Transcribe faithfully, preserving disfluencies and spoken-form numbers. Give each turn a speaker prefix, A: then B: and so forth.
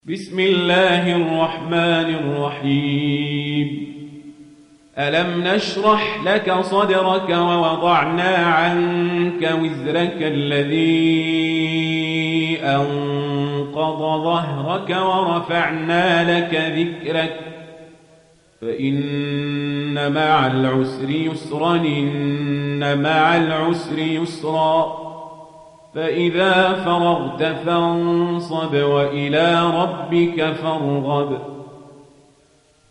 A: بسم الله الرحمن الرحيم. ألم نشرح لك صدرك ووضعنا عنك وزرك الذي أنقض ظهرك ورفعنا لك ذكرك فإن مع العسر يسرا إن مع العسر يسرا فإذا فرغت فانصب وإلى ربك فارغب.